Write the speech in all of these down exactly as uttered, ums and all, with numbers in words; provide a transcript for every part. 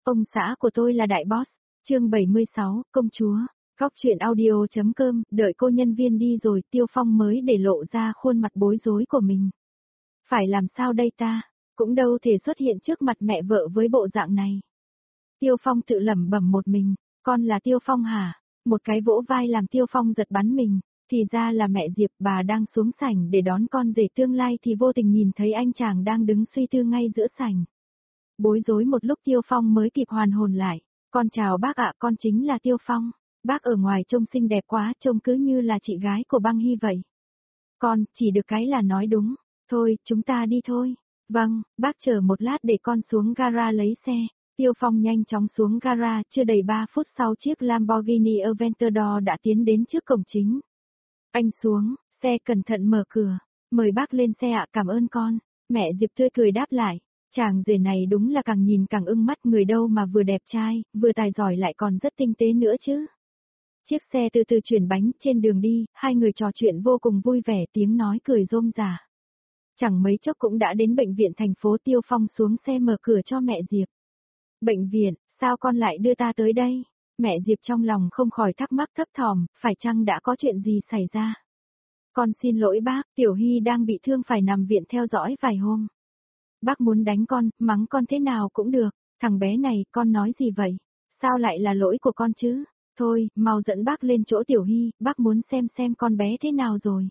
Ông xã của tôi là đại boss. Chương bảy mươi sáu, công chúa. Góc truyện audio.com, đợi cô nhân viên đi rồi, Tiêu Phong mới để lộ ra khuôn mặt bối rối của mình. Phải làm sao đây ta? Cũng đâu thể xuất hiện trước mặt mẹ vợ với bộ dạng này. Tiêu Phong tự lẩm bẩm một mình, con là Tiêu Phong hả? Một cái vỗ vai làm Tiêu Phong giật bắn mình, thì ra là mẹ Diệp, bà đang xuống sảnh để đón con rể tương lai thì vô tình nhìn thấy anh chàng đang đứng suy tư ngay giữa sảnh. Bối rối một lúc Tiêu Phong mới kịp hoàn hồn lại, con chào bác ạ, con chính là Tiêu Phong, bác ở ngoài trông xinh đẹp quá, trông cứ như là chị gái của Băng Hy vậy. Con, chỉ được cái là nói đúng, thôi, chúng ta đi thôi. Vâng, bác chờ một lát để con xuống gara lấy xe. Tiêu Phong nhanh chóng xuống gara, chưa đầy ba phút sau chiếc Lamborghini Aventador đã tiến đến trước cổng chính. Anh xuống, xe cẩn thận mở cửa, mời bác lên xe ạ, cảm ơn con. Mẹ Diệp tươi cười đáp lại, chàng rể này đúng là càng nhìn càng ưng mắt, người đâu mà vừa đẹp trai, vừa tài giỏi lại còn rất tinh tế nữa chứ. Chiếc xe từ từ chuyển bánh, trên đường đi, hai người trò chuyện vô cùng vui vẻ, tiếng nói cười rôm rả. Chẳng mấy chốc cũng đã đến bệnh viện thành phố. Tiêu Phong xuống xe mở cửa cho mẹ Diệp. Bệnh viện, sao con lại đưa ta tới đây? Mẹ Diệp trong lòng không khỏi thắc mắc thấp thỏm, phải chăng đã có chuyện gì xảy ra? Con xin lỗi bác, Tiểu Hy đang bị thương phải nằm viện theo dõi vài hôm. Bác muốn đánh con, mắng con thế nào cũng được, thằng bé này, con nói gì vậy? Sao lại là lỗi của con chứ? Thôi, mau dẫn bác lên chỗ Tiểu Hy, bác muốn xem xem con bé thế nào rồi.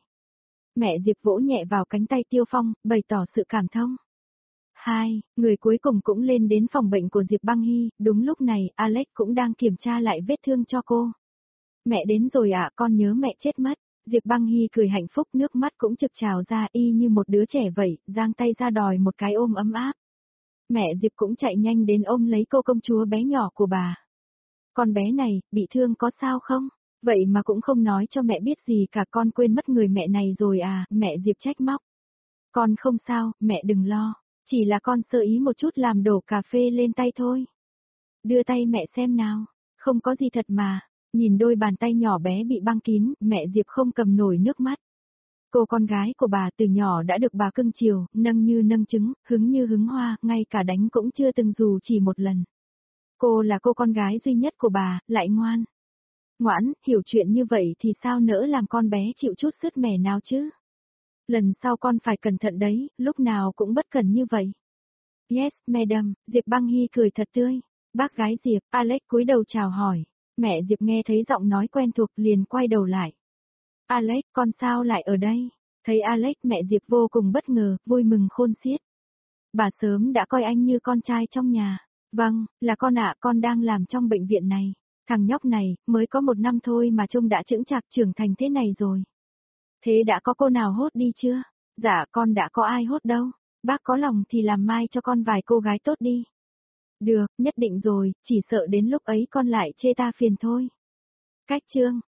Mẹ Diệp vỗ nhẹ vào cánh tay Tiêu Phong, bày tỏ sự cảm thông. Hai, người cuối cùng cũng lên đến phòng bệnh của Diệp Băng Hy, đúng lúc này, Alex cũng đang kiểm tra lại vết thương cho cô. Mẹ đến rồi ạ, con nhớ mẹ chết mất. Diệp Băng Hy cười hạnh phúc, nước mắt cũng trực trào ra, y như một đứa trẻ vậy, giang tay ra đòi một cái ôm ấm áp. Mẹ Diệp cũng chạy nhanh đến ôm lấy cô công chúa bé nhỏ của bà. Con bé này, bị thương có sao không? Vậy mà cũng không nói cho mẹ biết gì cả, con quên mất người mẹ này rồi à, mẹ Diệp trách móc. Con không sao, mẹ đừng lo, chỉ là con sơ ý một chút làm đổ cà phê lên tay thôi. Đưa tay mẹ xem nào, không có gì thật mà. Nhìn đôi bàn tay nhỏ bé bị băng kín, mẹ Diệp không cầm nổi nước mắt. Cô con gái của bà từ nhỏ đã được bà cưng chiều, nâng như nâng trứng, hứng như hứng hoa, ngay cả đánh cũng chưa từng dù chỉ một lần. Cô là cô con gái duy nhất của bà, lại ngoan. Ngoãn, hiểu chuyện như vậy thì sao nỡ làm con bé chịu chút sứt mẻ nào chứ? Lần sau con phải cẩn thận đấy, lúc nào cũng bất cẩn như vậy. Yes, madam, Diệp Băng Hy cười thật tươi. Bác gái Diệp, Alex cúi đầu chào hỏi. Mẹ Diệp nghe thấy giọng nói quen thuộc liền quay đầu lại. Alex, con sao lại ở đây? Thấy Alex, mẹ Diệp vô cùng bất ngờ, vui mừng khôn xiết. Bà sớm đã coi anh như con trai trong nhà. Vâng, là con ạ, con đang làm trong bệnh viện này. Thằng nhóc này, mới có một năm thôi mà trông đã chững chạc trưởng thành thế này rồi. Thế đã có cô nào hốt đi chưa? Dạ, con đã có ai hốt đâu. Bác có lòng thì làm mai cho con vài cô gái tốt đi. Được, nhất định rồi, chỉ sợ đến lúc ấy con lại chê ta phiền thôi. Cách chương.